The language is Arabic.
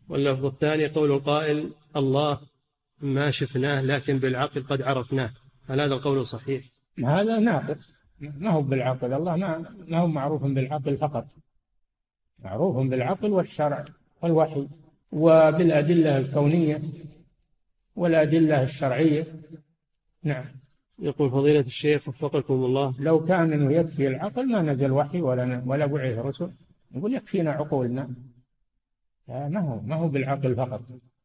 واللفظ الثاني قول القائل الله ما شفناه لكن بالعقل قد عرفناه، هل هذا القول صحيح؟ هذا ناقص، ما هو بالعقل، الله ما هو معروف بالعقل فقط، معروف بالعقل والشرع والوحي وبالأدلة الكونية والأدلة الشرعية. نعم. يقول فضيلة الشيخ وفقكم الله، لو كان إنه يكفي العقل ما نزل وحي ولا بعث رسل، يقول يكفينا عقولنا. لا، ما هو بالعقل فقط.